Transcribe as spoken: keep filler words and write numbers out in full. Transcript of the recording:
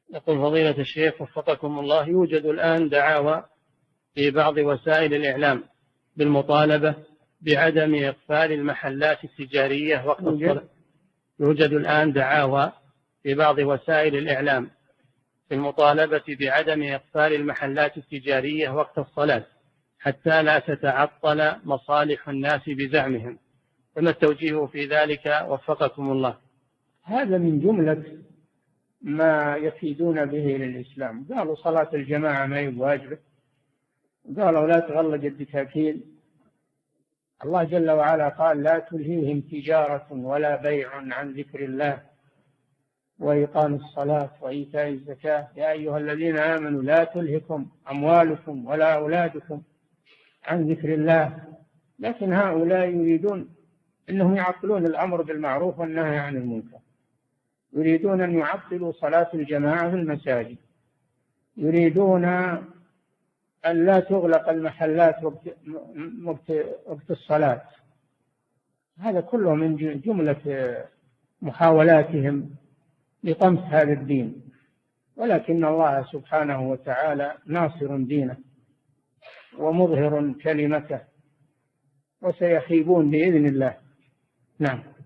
يقول فضيلة الشيخ وفقكم الله، يوجد الآن دعاوى في بعض وسائل الإعلام بالمطالبة بعدم إقفال المحلات التجارية وقت الصلاة. يوجد الآن دعاوى في بعض وسائل الإعلام بالمطالبة بعدم إقفال المحلات التجارية وقت الصلاة حتى لا تتعطل مصالح الناس بزعمهم، فما التوجيه في ذلك وفقكم الله؟ هذا من جملة ما يفيدون به للإسلام. قالوا صلاة الجماعة ما هي واجبة، قالوا لا تغلق الدكاكين. الله جل وعلا قال لا تلهيهم تجارة ولا بيع عن ذكر الله وإقام الصلاة وإيتاء الزكاة يا أيها الذين آمنوا لا تلهكم أموالكم ولا أولادكم عن ذكر الله. لكن هؤلاء يريدون أنهم يعطلون الأمر بالمعروف والنهي عن المنكر، يريدون أن يعطلوا صلاة الجماعة في المساجد، يريدون أن لا تغلق المحلات وقت الصلاة. هذا كله من جملة محاولاتهم لطمس هذا الدين، ولكن الله سبحانه وتعالى ناصر دينه ومظهر كلمته، وسيخيبون بإذن الله. نعم.